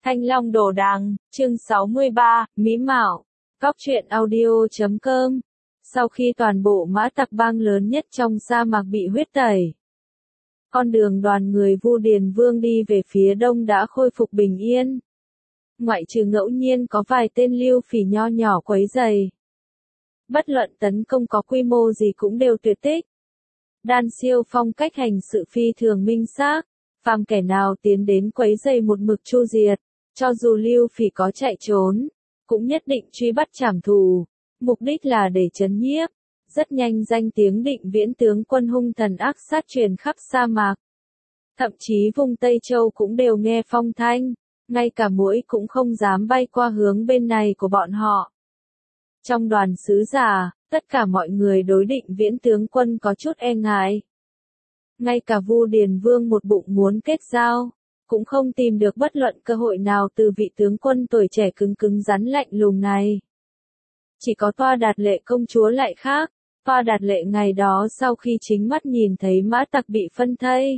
Thanh Long Đồ Đằng, chương 63, Mỹ Mạo, Góc truyện audio.com. Sau khi toàn bộ mã tặc bang lớn nhất trong sa mạc bị huyết tẩy, con đường đoàn người Vu Điền Vương đi về phía đông đã khôi phục bình yên. Ngoại trừ ngẫu nhiên có vài tên lưu phỉ nho nhỏ quấy rầy, bất luận tấn công có quy mô gì cũng đều tuyệt tích. Đan Siêu phong cách hành sự phi thường minh xác, phàm kẻ nào tiến đến quấy rầy một mực chu diệt, cho dù lưu phỉ có chạy trốn, cũng nhất định truy bắt trảm thù, mục đích là để trấn nhiếp. Rất nhanh danh tiếng Định Viễn tướng quân hung thần ác sát truyền khắp sa mạc. Thậm chí vùng Tây Châu cũng đều nghe phong thanh, ngay cả muỗi cũng không dám bay qua hướng bên này của bọn họ. Trong đoàn sứ giả, tất cả mọi người đối Định Viễn tướng quân có chút e ngại. Ngay cả Vu Điền Vương một bụng muốn kết giao, cũng không tìm được bất luận cơ hội nào từ vị tướng quân tuổi trẻ cứng cứng rắn lạnh lùng này. Chỉ có Toa Đạt Lệ công chúa lại khác. Toa Đạt Lệ ngày đó sau khi chính mắt nhìn thấy mã tặc bị phân thây,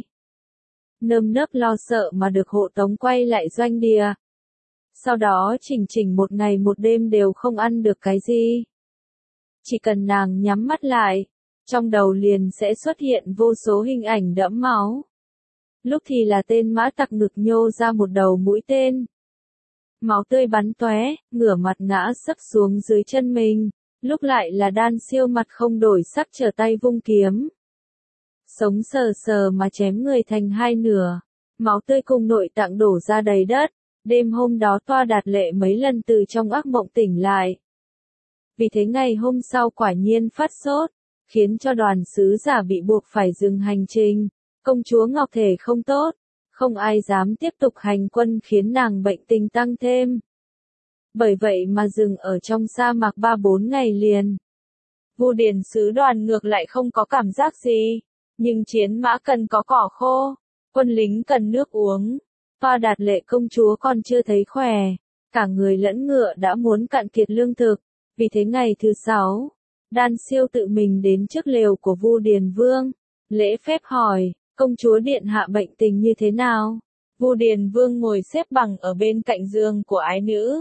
nơm nớp lo sợ mà được hộ tống quay lại doanh địa. Sau đó chỉnh một ngày một đêm đều không ăn được cái gì. Chỉ cần nàng nhắm mắt lại, trong đầu liền sẽ xuất hiện vô số hình ảnh đẫm máu. Lúc thì là tên mã tặc ngực nhô ra một đầu mũi tên, máu tươi bắn tóe, ngửa mặt ngã sấp xuống dưới chân mình. Lúc lại là Đan Siêu mặt không đổi sắc trở tay vung kiếm, sống sờ sờ mà chém người thành hai nửa, máu tươi cùng nội tạng đổ ra đầy đất. Đêm hôm đó Toa Đạt Lệ mấy lần từ trong ác mộng tỉnh lại. Vì thế ngày hôm sau quả nhiên phát sốt, khiến cho đoàn sứ giả bị buộc phải dừng hành trình. Công chúa Ngọc thể không tốt, không ai dám tiếp tục hành quân khiến nàng bệnh tình tăng thêm. Bởi vậy mà dừng ở trong sa mạc 3-4 ngày liền. Vu Điền sứ đoàn ngược lại không có cảm giác gì, nhưng chiến mã cần có cỏ khô, quân lính cần nước uống. Toa Đạt Lệ công chúa còn chưa thấy khỏe, cả người lẫn ngựa đã muốn cạn kiệt lương thực. Vì thế ngày thứ 6, Đan Siêu tự mình đến trước lều của Vu Điền Vương, lễ phép hỏi, công chúa điện hạ bệnh tình như thế nào? Vu Điền Vương ngồi xếp bằng ở bên cạnh giường của ái nữ,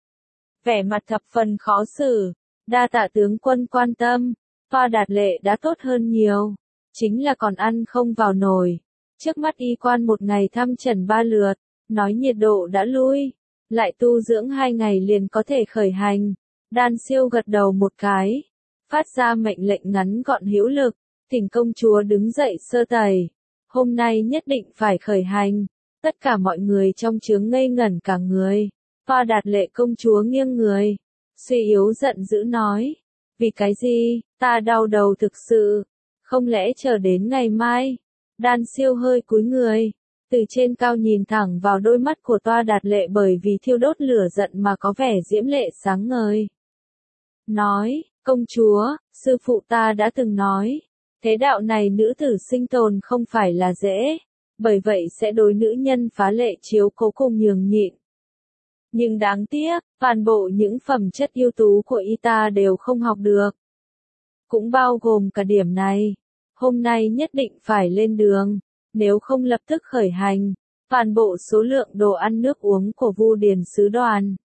vẻ mặt thập phần khó xử. Đa tạ tướng quân quan tâm, Toa Đạt Lệ đã tốt hơn nhiều, chính là còn ăn không vào nồi. Trước mắt y quan một ngày thăm trần 3 lượt, nói nhiệt độ đã lui, lại tu dưỡng 2 ngày liền có thể khởi hành. Đan Siêu gật đầu một cái, phát ra mệnh lệnh ngắn gọn hữu lực, thỉnh công chúa đứng dậy sơ tẩy. Hôm nay nhất định phải khởi hành. Tất cả mọi người trong trướng ngây ngẩn cả người. Toa Đạt Lệ công chúa nghiêng người, suy yếu giận dữ nói, vì cái gì, ta đau đầu thực sự, không lẽ chờ đến ngày mai? Đan Siêu hơi cúi người, từ trên cao nhìn thẳng vào đôi mắt của Toa Đạt Lệ bởi vì thiêu đốt lửa giận mà có vẻ diễm lệ sáng ngời. Nói, công chúa, sư phụ ta đã từng nói, thế đạo này nữ tử sinh tồn không phải là dễ, bởi vậy sẽ đối nữ nhân phá lệ chiếu cố cùng nhường nhịn. Nhưng đáng tiếc, toàn bộ những phẩm chất ưu tú của y ta đều không học được. Cũng bao gồm cả điểm này. Hôm nay nhất định phải lên đường, nếu không lập tức khởi hành, toàn bộ số lượng đồ ăn nước uống của Vu Điền sứ đoàn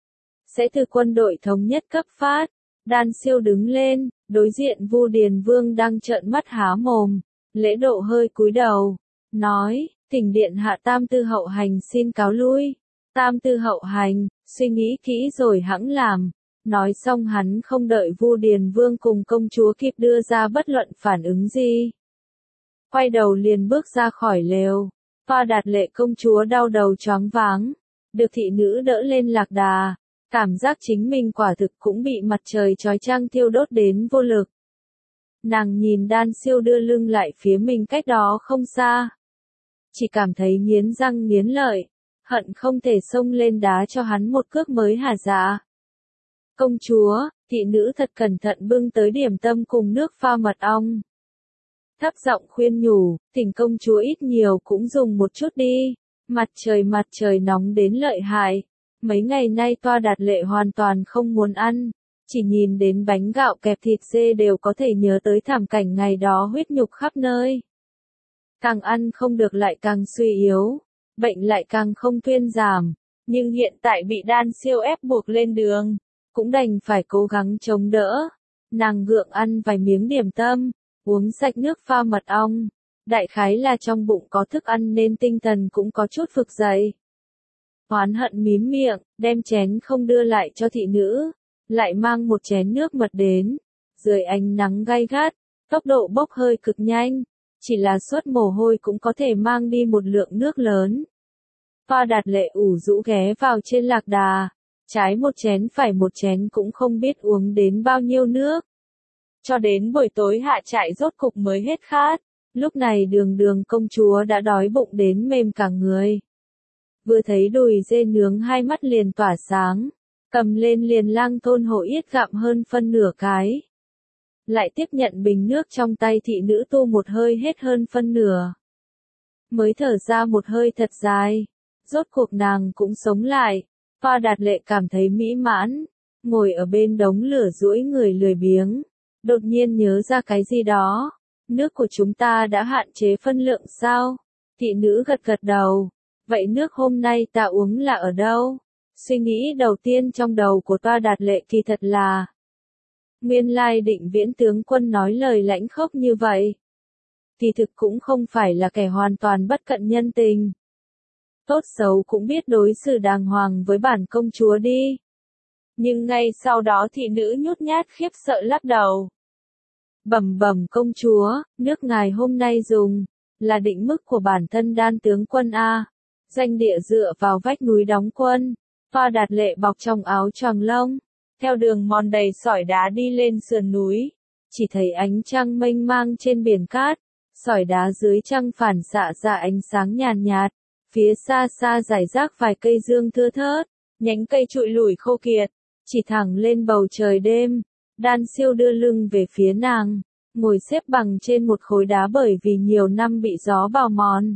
sẽ từ quân đội thống nhất cấp phát. Đan Siêu đứng lên, đối diện Vu Điền Vương đang trợn mắt há mồm, lễ độ hơi cúi đầu, nói, thỉnh điện hạ Tam Tư hậu hành xin cáo lui. Tam Tư hậu hành, suy nghĩ kỹ rồi hẵng làm. Nói xong hắn không đợi Vu Điền Vương cùng công chúa kịp đưa ra bất luận phản ứng gì, quay đầu liền bước ra khỏi lều. Toa Đạt Lệ công chúa đau đầu choáng váng, được thị nữ đỡ lên lạc đà, cảm giác chính mình quả thực cũng bị mặt trời chói chang thiêu đốt đến vô lực. Nàng nhìn Đan Siêu đưa lưng lại phía mình cách đó không xa, chỉ cảm thấy nghiến răng nghiến lợi, hận không thể xông lên đá cho hắn một cước mới hả dạ. Công chúa, thị nữ thật cẩn thận bưng tới điểm tâm cùng nước pha mật ong. Thấp giọng khuyên nhủ, thỉnh công chúa ít nhiều cũng dùng một chút đi, mặt trời nóng đến lợi hại. Mấy ngày nay Toa Đạt Lệ hoàn toàn không muốn ăn, chỉ nhìn đến bánh gạo kẹp thịt dê đều có thể nhớ tới thảm cảnh ngày đó huyết nhục khắp nơi. Càng ăn không được lại càng suy yếu, bệnh lại càng không thuyên giảm. Nhưng hiện tại bị Đan Siêu ép buộc lên đường, cũng đành phải cố gắng chống đỡ. Nàng gượng ăn vài miếng điểm tâm, uống sạch nước pha mật ong. Đại khái là trong bụng có thức ăn nên tinh thần cũng có chút vực dậy. Oán hận mím miệng, đem chén không đưa lại cho thị nữ, lại mang một chén nước mật đến. Dưới ánh nắng gay gắt, tốc độ bốc hơi cực nhanh, chỉ là suốt mồ hôi cũng có thể mang đi một lượng nước lớn. Pha Đạt Lệ ủ rũ ghé vào trên lạc đà, trái một chén phải một chén cũng không biết uống đến bao nhiêu nước. Cho đến buổi tối hạ trại rốt cục mới hết khát, lúc này Đường Đường công chúa đã đói bụng đến mềm cả người. Vừa thấy đùi dê nướng hai mắt liền tỏa sáng, cầm lên liền lang thôn hổ yết gặm hơn phân nửa cái. Lại tiếp nhận bình nước trong tay thị nữ tu một hơi hết hơn phân nửa. Mới thở ra một hơi thật dài, rốt cuộc nàng cũng sống lại. Pha Đạt Lệ cảm thấy mỹ mãn, ngồi ở bên đống lửa duỗi người lười biếng, đột nhiên nhớ ra cái gì đó. Nước của chúng ta đã hạn chế phân lượng sao? Thị nữ gật gật đầu. Vậy nước hôm nay ta uống là ở đâu? Suy nghĩ đầu tiên trong đầu của Pha Đạt Lệ kỳ thật là nguyên lai Định Viễn tướng quân nói lời lãnh khốc như vậy. Kỳ thực cũng không phải là kẻ hoàn toàn bất cận nhân tình. Tốt xấu cũng biết đối xử đàng hoàng với bản công chúa đi. Nhưng ngay sau đó thị nữ nhút nhát khiếp sợ lắc đầu. Bẩm bẩm công chúa, nước ngài hôm nay dùng, là định mức của bản thân Đan tướng quân A. Danh địa dựa vào vách núi đóng quân. Pha Đạt Lệ bọc trong áo choàng lông, theo đường mòn đầy sỏi đá đi lên sườn núi. Chỉ thấy ánh trăng mênh mang trên biển cát, sỏi đá dưới trăng phản xạ ra ánh sáng nhàn nhạt. Phía xa xa rải rác vài cây dương thưa thớt, nhánh cây trụi lủi khô kiệt, chỉ thẳng lên bầu trời đêm. Đan Siêu đưa lưng về phía nàng, ngồi xếp bằng trên một khối đá bởi vì nhiều năm bị gió bào mòn.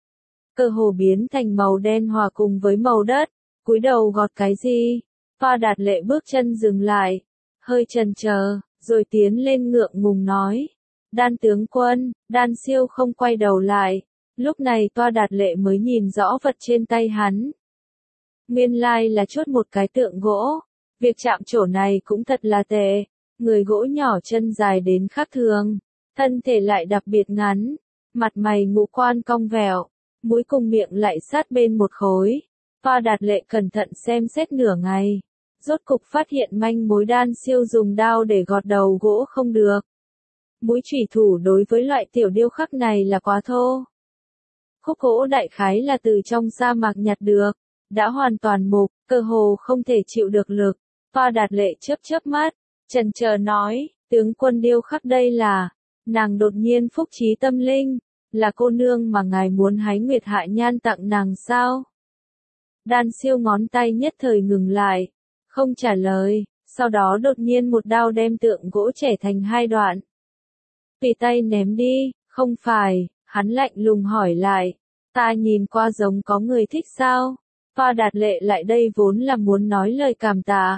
Cơ hồ biến thành màu đen hòa cùng với màu đất, cúi đầu gọt cái gì. Pha Đạt Lệ bước chân dừng lại, hơi chần chờ, rồi tiến lên ngượng ngùng nói. Đan tướng quân. Đan Siêu không quay đầu lại. Lúc này Toa Đạt Lệ mới nhìn rõ vật trên tay hắn. Nguyên lai là chốt một cái tượng gỗ. Việc chạm trổ này cũng thật là tệ. Người gỗ nhỏ chân dài đến khác thường. Thân thể lại đặc biệt ngắn. Mặt mày ngũ quan cong vẹo. Mũi cùng miệng lại sát bên một khối. Toa Đạt Lệ cẩn thận xem xét nửa ngày. Rốt cục phát hiện manh mối. Đan Siêu dùng đao để gọt đầu gỗ không được. Mũi chủy thủ đối với loại tiểu điêu khắc này là quá thô. Khúc gỗ đại khái là từ trong sa mạc nhặt được, đã hoàn toàn mục, cơ hồ không thể chịu được lực. Pha Đạt Lệ chớp chớp mắt, chần chờ nói, tướng quân điêu khắc đây là. Nàng đột nhiên phúc trí tâm linh, là cô nương mà ngài muốn hái nguyệt hạ nhan tặng nàng sao? Đan Siêu ngón tay nhất thời ngừng lại, không trả lời, sau đó đột nhiên một đao đem tượng gỗ chẻ thành hai đoạn. Tùy tay ném đi, không phải. Hắn lạnh lùng hỏi lại, ta nhìn qua giống có người thích sao? Pha Đạt Lệ lại đây vốn là muốn nói lời cảm tạ.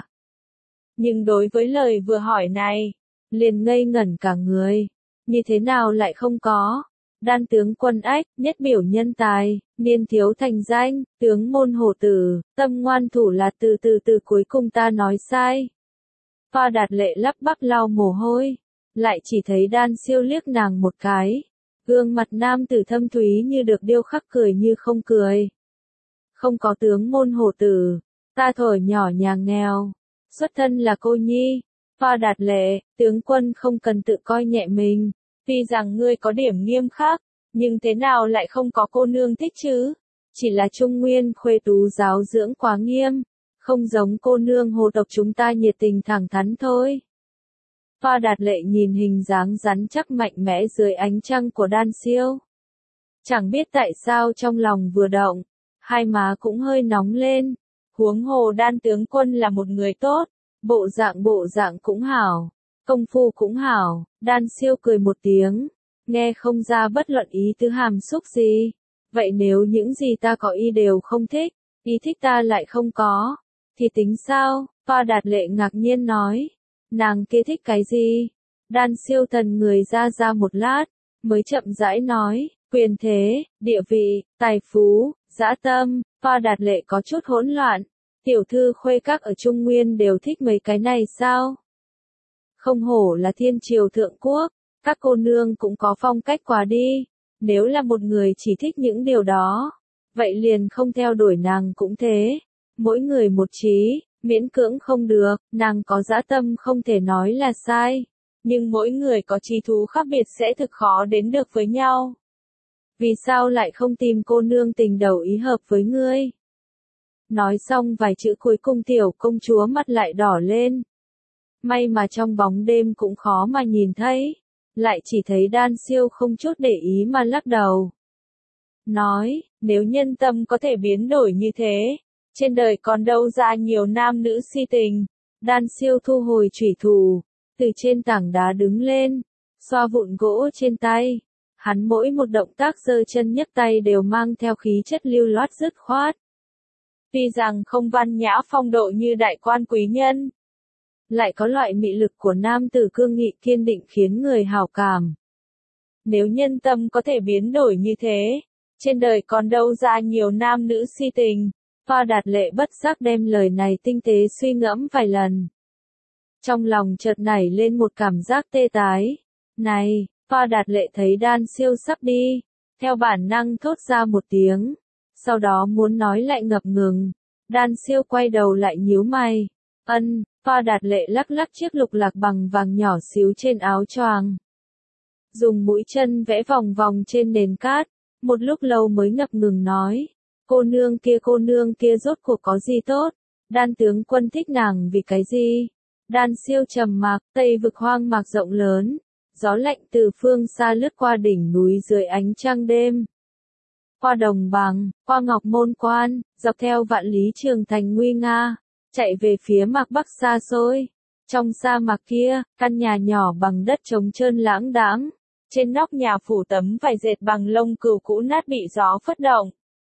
Nhưng đối với lời vừa hỏi này, liền ngây ngẩn cả người. Như thế nào lại không có? Đan tướng quân ách, nhất biểu nhân tài, niên thiếu thành danh, tướng môn hổ tử, tâm ngoan thủ là từ cuối cùng ta nói sai. Pha Đạt Lệ lắp bắp lau mồ hôi, lại chỉ thấy Đan Siêu liếc nàng một cái. Gương mặt nam tử thâm thúy như được điêu khắc cười như không cười. Không có tướng môn hổ tử, ta thổi nhỏ nhà nghèo, xuất thân là cô nhi. Pha Đạt Lệ, tướng quân không cần tự coi nhẹ mình, tuy rằng ngươi có điểm nghiêm khắc, nhưng thế nào lại không có cô nương thích chứ? Chỉ là Trung Nguyên khuê tú giáo dưỡng quá nghiêm, không giống cô nương hồ tộc chúng ta nhiệt tình thẳng thắn thôi. Pha Đạt Lệ nhìn hình dáng rắn chắc mạnh mẽ dưới ánh trăng của Đan Siêu. Chẳng biết tại sao trong lòng vừa động, hai má cũng hơi nóng lên. Huống hồ Đan tướng quân là một người tốt, bộ dạng cũng hảo, công phu cũng hảo. Đan Siêu cười một tiếng, nghe không ra bất luận ý tứ hàm xúc gì. Vậy nếu những gì ta có ý đều không thích, ý thích ta lại không có, thì tính sao? Pha Đạt Lệ ngạc nhiên nói. Nàng kia thích cái gì? Đan Siêu thần người ra một lát, mới chậm rãi nói, quyền thế, địa vị, tài phú, Dã tâm, Pha Đạt Lệ có chút hỗn loạn. Tiểu thư khuê các ở Trung Nguyên đều thích mấy cái này sao? Không hổ là thiên triều thượng quốc, các cô nương cũng có phong cách quá đi. Nếu là một người chỉ thích những điều đó, vậy liền không theo đuổi nàng cũng thế. Mỗi người một trí, miễn cưỡng không được, nàng có dã tâm không thể nói là sai. Nhưng mỗi người có chí thú khác biệt sẽ thực khó đến được với nhau. Vì sao lại không tìm cô nương tình đầu ý hợp với ngươi? Nói xong vài chữ cuối cùng tiểu công chúa mặt lại đỏ lên. May mà trong bóng đêm cũng khó mà nhìn thấy. Lại chỉ thấy Đan Siêu không chút để ý mà lắc đầu. Nói, nếu nhân tâm có thể biến đổi như thế, trên đời còn đâu ra nhiều nam nữ si tình. Đan Siêu thu hồi chủy thủ, từ trên tảng đá đứng lên, xoa vụn gỗ trên tay. Hắn mỗi một động tác giơ chân nhấc tay đều mang theo khí chất lưu loát dứt khoát. Tuy rằng không văn nhã phong độ như đại quan quý nhân, lại có loại mị lực của nam tử cương nghị kiên định khiến người hảo cảm. Nếu nhân tâm có thể biến đổi như thế, trên đời còn đâu ra nhiều nam nữ si tình. Pha Đạt Lệ bất giác đem lời này tinh tế suy ngẫm vài lần. Trong lòng chợt nảy lên một cảm giác tê tái. Này, Pha Đạt Lệ thấy Đan Siêu sắp đi, theo bản năng thốt ra một tiếng. Sau đó muốn nói lại ngập ngừng. Đan Siêu quay đầu lại nhíu mày. Pha Đạt Lệ lắc lắc chiếc lục lạc bằng vàng nhỏ xíu trên áo choàng. Dùng mũi chân vẽ vòng vòng trên nền cát, một lúc lâu mới ngập ngừng nói. Cô nương kia rốt cuộc có gì tốt? Đan tướng quân thích nàng vì cái gì? Đan Siêu trầm mặc, Tây vực hoang mạc rộng lớn. Gió lạnh từ phương xa lướt qua đỉnh núi dưới ánh trăng đêm. Qua đồng bằng, qua ngọc môn quan, dọc theo vạn lý trường thành nguy nga, chạy về phía mạc bắc xa xôi. Trong sa mạc kia, căn nhà nhỏ bằng đất trống trơn lãng đãng, trên nóc nhà phủ tấm vải dệt bằng lông cừu cũ nát bị gió phất động.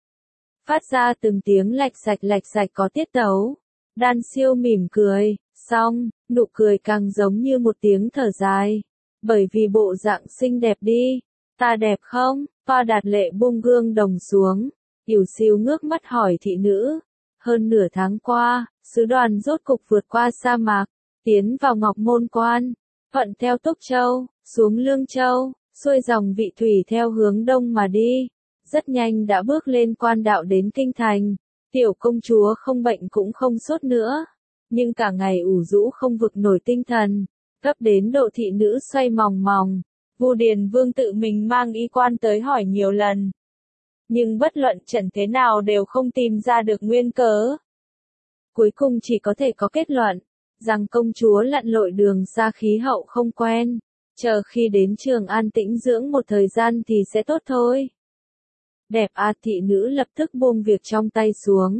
Phát ra từng tiếng lạch sạch có tiết tấu. Đan Siêu mỉm cười, xong, nụ cười càng giống như một tiếng thở dài. Bởi vì bộ dạng xinh đẹp đi. Ta đẹp không? Pha Đạt Lệ buông gương đồng xuống, ỉu xìu ngước mắt hỏi thị nữ. Hơn nửa tháng qua, sứ đoàn rốt cục vượt qua sa mạc, tiến vào Ngọc Môn Quan, thuận theo Túc Châu, xuống Lương Châu, xuôi dòng Vị Thủy theo hướng đông mà đi. Rất nhanh đã bước lên quan đạo đến kinh thành. Tiểu công chúa không bệnh cũng không sốt nữa, nhưng cả ngày ủ rũ không vực nổi tinh thần, gấp đến độ thị nữ xoay mòng mòng. Vu Điền Vương tự mình mang y quan tới hỏi nhiều lần, nhưng bất luận trần thế nào đều không tìm ra được nguyên cớ. Cuối cùng chỉ có thể có kết luận rằng công chúa lặn lội đường xa khí hậu không quen, chờ khi đến Trường An tĩnh dưỡng một thời gian thì sẽ tốt thôi. Đẹp à, thị nữ lập tức buông việc trong tay xuống.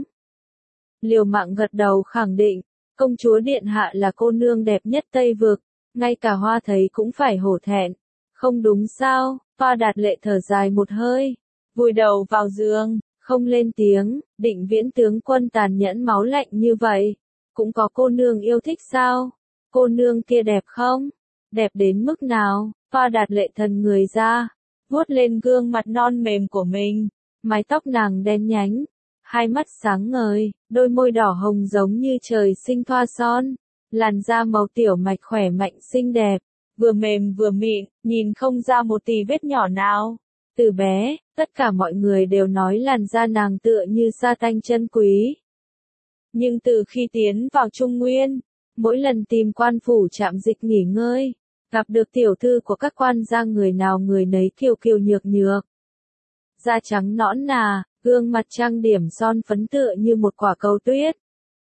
Liều mạng gật đầu khẳng định, công chúa điện hạ là cô nương đẹp nhất Tây Vực, ngay cả Hoa thấy cũng phải hổ thẹn. Không đúng sao? Pha Đạt Lệ thở dài một hơi, vùi đầu vào giường, không lên tiếng. Định Viễn tướng quân tàn nhẫn máu lạnh như vậy, cũng có cô nương yêu thích sao? Cô nương kia đẹp không? Đẹp đến mức nào? Pha Đạt Lệ thần người ra, vuốt lên gương mặt non mềm của mình, mái tóc nàng đen nhánh, hai mắt sáng ngời, đôi môi đỏ hồng giống như trời sinh thoa son, làn da màu tiểu mạch khỏe mạnh xinh đẹp, vừa mềm vừa mịn, nhìn không ra một tì vết nhỏ nào. Từ bé, tất cả mọi người đều nói làn da nàng tựa như sa tanh chân quý. Nhưng từ khi tiến vào Trung Nguyên, mỗi lần tìm quan phủ trạm dịch nghỉ ngơi, gặp được tiểu thư của các quan gia người nào người nấy kiều kiều nhược nhược. Da trắng nõn nà, gương mặt trang điểm son phấn tựa như một quả cầu tuyết.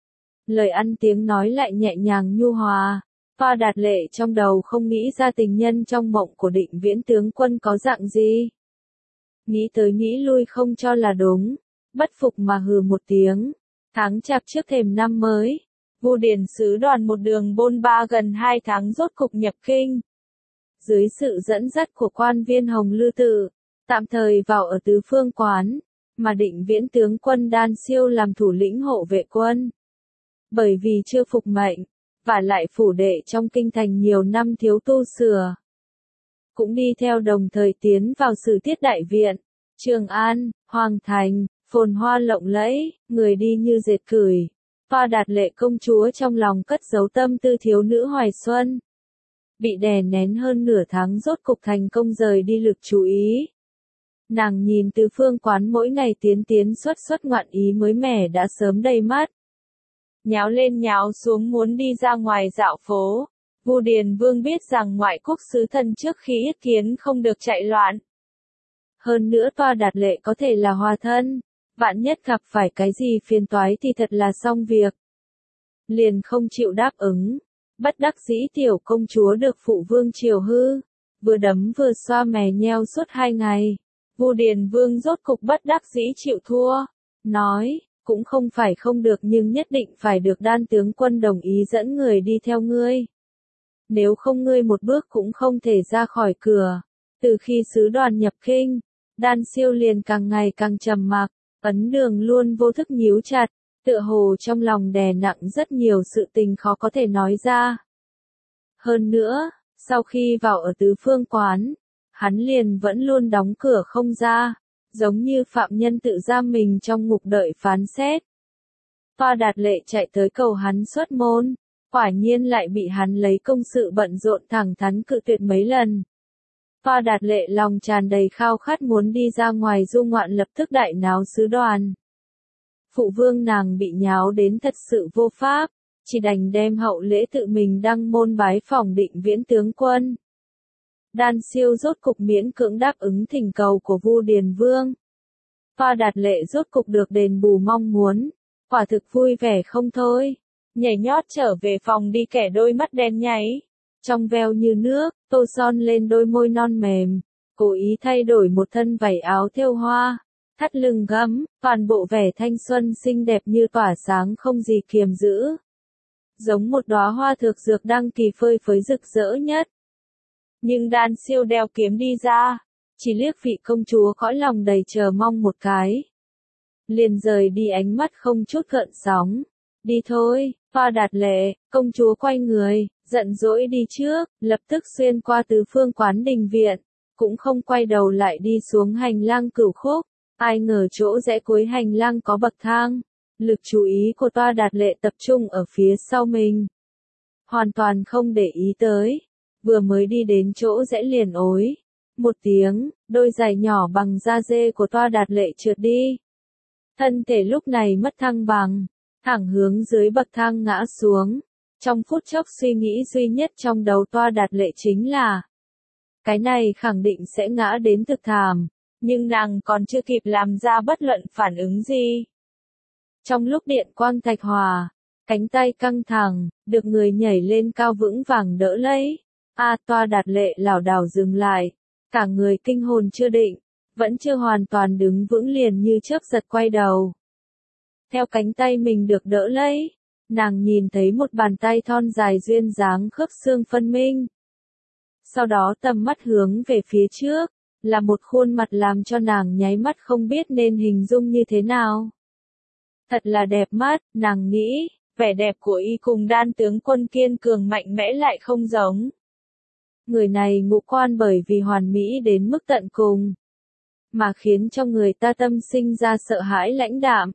Lời ăn tiếng nói lại nhẹ nhàng nhu hòa. Pha Đạt Lệ trong đầu không nghĩ ra tình nhân trong mộng của Định Viễn tướng quân có dạng gì. Nghĩ tới nghĩ lui không cho là đúng, bất phục mà hừ một tiếng. Tháng chạp trước thềm năm mới, Vu Điền sứ đoàn một đường bôn ba gần 2 tháng rốt cục nhập kinh. Dưới sự dẫn dắt của quan viên Hồng Lư Tự, tạm thời vào ở Tứ Phương Quán, mà Định Viễn tướng quân Đan Siêu làm thủ lĩnh hộ vệ quân. Bởi vì chưa phục mệnh, và lại phủ đệ trong kinh thành nhiều năm thiếu tu sửa, cũng đi theo đồng thời tiến vào Sử Tiết Đại Viện, Trường An, Hoàng Thành, phồn hoa lộng lẫy, người đi như dệt cửi. Toa Đạt Lệ công chúa trong lòng cất giấu tâm tư thiếu nữ hoài xuân. Bị đè nén hơn nửa tháng rốt cục thành công rời đi lực chú ý. Nàng nhìn Tứ Phương Quán mỗi ngày tiến tiến xuất ngoạn ý mới mẻ đã sớm đầy mắt. Nháo lên nháo xuống muốn đi ra ngoài dạo phố. Vu Điền Vương biết rằng ngoại quốc sứ thần trước khi yết kiến không được chạy loạn. Hơn nữa Toa Đạt Lệ có thể là hòa thân. Vạn nhất gặp phải cái gì phiền toái thì thật là xong việc. Liền không chịu đáp ứng. Bất đắc dĩ tiểu công chúa được phụ vương chiều hư. Vừa đấm vừa xoa mè nheo suốt 2 ngày. Vu Điền Vương rốt cục bất đắc dĩ chịu thua. Nói, cũng không phải không được nhưng nhất định phải được Đan tướng quân đồng ý dẫn người đi theo ngươi. Nếu không ngươi một bước cũng không thể ra khỏi cửa. Từ khi sứ đoàn nhập kinh, Đan Siêu liền càng ngày càng trầm mặc. Ấn Đường luôn vô thức nhíu chặt, tựa hồ trong lòng đè nặng rất nhiều sự tình khó có thể nói ra. Hơn nữa, sau khi vào ở Tứ Phương Quán, hắn liền vẫn luôn đóng cửa không ra, giống như phạm nhân tự giam mình trong ngục đợi phán xét. Toa Đạt Lệ chạy tới cầu hắn xuất môn, quả nhiên lại bị hắn lấy công sự bận rộn thẳng thắn cự tuyệt mấy lần. Toa Đạt Lệ lòng tràn đầy khao khát muốn đi ra ngoài du ngoạn lập tức đại náo sứ đoàn. Phụ vương nàng bị nháo đến thật sự vô pháp, chỉ đành đem hậu lễ tự mình đăng môn bái phỏng Định Viễn tướng quân. Đan Siêu rốt cục miễn cưỡng đáp ứng thỉnh cầu của Vu Điền Vương. Toa Đạt Lệ rốt cục được đền bù mong muốn, quả thực vui vẻ không thôi, nhảy nhót trở về phòng đi kẻ đôi mắt đen nháy. Trong veo như nước, tô son lên đôi môi non mềm, cố ý thay đổi một thân vảy áo thêu hoa, thắt lưng gấm, toàn bộ vẻ thanh xuân xinh đẹp như tỏa sáng không gì kiềm giữ. Giống một đóa hoa thược dược đăng kỳ phơi phới rực rỡ nhất. Nhưng Đan Siêu đeo kiếm đi ra, chỉ liếc vị công chúa cõi lòng đầy chờ mong một cái. Liền rời đi ánh mắt không chút gợn sóng. Đi thôi, Toa Đạt Lệ, công chúa quay người, giận dỗi đi trước, lập tức xuyên qua Tứ Phương Quán đình viện, cũng không quay đầu lại đi xuống hành lang Cửu Khúc. Ai ngờ chỗ rẽ cuối hành lang có bậc thang, lực chú ý của Toa Đạt Lệ tập trung ở phía sau mình. Hoàn toàn không để ý tới, vừa mới đi đến chỗ rẽ liền ối. Một tiếng, đôi giày nhỏ bằng da dê của Toa Đạt Lệ trượt đi. Thân thể lúc này mất thăng bằng, thẳng hướng dưới bậc thang ngã xuống. Trong phút chốc suy nghĩ duy nhất trong đầu Toa Đạt Lệ chính là cái này khẳng định sẽ ngã đến thực thảm, nhưng nàng còn chưa kịp làm ra bất luận phản ứng gì. Trong lúc điện quang thạch hòa, cánh tay căng thẳng, được người nhảy lên cao vững vàng đỡ lấy. Toa Đạt Lệ lảo đảo dừng lại, cả người kinh hồn chưa định, vẫn chưa hoàn toàn đứng vững liền như chớp giật quay đầu. Theo cánh tay mình được đỡ lấy, nàng nhìn thấy một bàn tay thon dài duyên dáng khớp xương phân minh. Sau đó tầm mắt hướng về phía trước, là một khuôn mặt làm cho nàng nháy mắt không biết nên hình dung như thế nào. Thật là đẹp mắt, nàng nghĩ, vẻ đẹp của y cùng Đan tướng quân kiên cường mạnh mẽ lại không giống. Người này ngũ quan bởi vì hoàn mỹ đến mức tận cùng, mà khiến cho người ta tâm sinh ra sợ hãi lãnh đạm.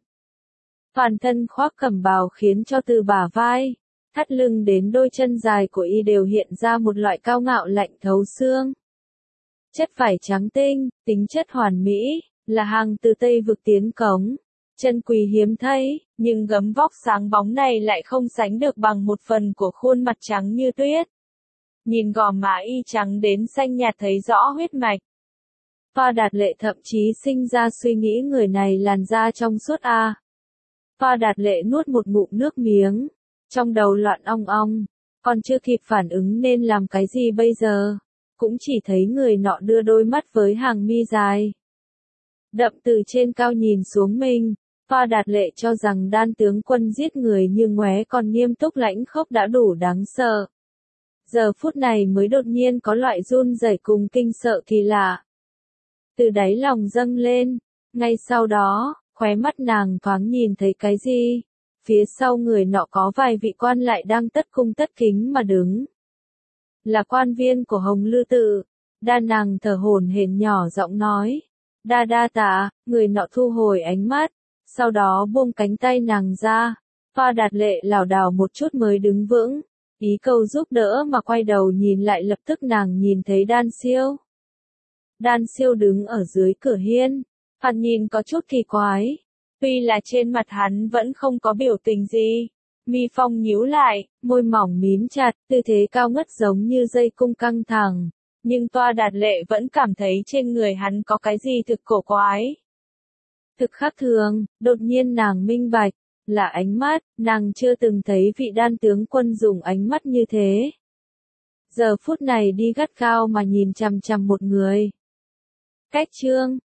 Toàn thân khoác cẩm bào khiến cho từ bả vai, thắt lưng đến đôi chân dài của y đều hiện ra một loại cao ngạo lạnh thấu xương. Chất vải trắng tinh, tính chất hoàn mỹ, là hàng từ Tây vực tiến cống. Chân quý hiếm thấy, nhưng gấm vóc sáng bóng này lại không sánh được bằng một phần của khuôn mặt trắng như tuyết. Nhìn gò má y trắng đến xanh nhạt thấy rõ huyết mạch. Toa Đạt Lệ thậm chí sinh ra suy nghĩ người này làn da trong suốt a. Toa Đạt Lệ nuốt một ngụm nước miếng, trong đầu loạn ong ong, còn chưa kịp phản ứng nên làm cái gì bây giờ, cũng chỉ thấy người nọ đưa đôi mắt với hàng mi dài đậm từ trên cao nhìn xuống mình. Toa Đạt Lệ cho rằng Đan tướng quân giết người như ngoé còn nghiêm túc lãnh khốc đã đủ đáng sợ. Giờ phút này mới đột nhiên có loại run rẩy cùng kinh sợ kỳ lạ từ đáy lòng dâng lên. Ngay sau đó, khóe mắt nàng thoáng nhìn thấy cái gì. Phía sau người nọ có vài vị quan lại đang tất cung tất kính mà đứng. Là quan viên của Hồng Lư Tự. Đan nàng thở hổn hển nhỏ giọng nói. Đa tạ, người nọ thu hồi ánh mắt, sau đó buông cánh tay nàng ra. Toa Đạt Lệ lảo đảo một chút mới đứng vững, ý cầu giúp đỡ mà quay đầu nhìn lại lập tức nàng nhìn thấy Đan Siêu. Đan Siêu đứng ở dưới cửa hiên, thoạt nhìn có chút kỳ quái. Tuy là trên mặt hắn vẫn không có biểu tình gì. Mi phong nhíu lại, môi mỏng mím chặt, tư thế cao ngất giống như dây cung căng thẳng. Nhưng Toa Đạt Lệ vẫn cảm thấy trên người hắn có cái gì thực cổ quái. Thực khác thường, đột nhiên nàng minh bạch, là ánh mắt, nàng chưa từng thấy vị Đan tướng quân dùng ánh mắt như thế. Giờ phút này đi gắt gao mà nhìn chằm chằm một người. Cách chương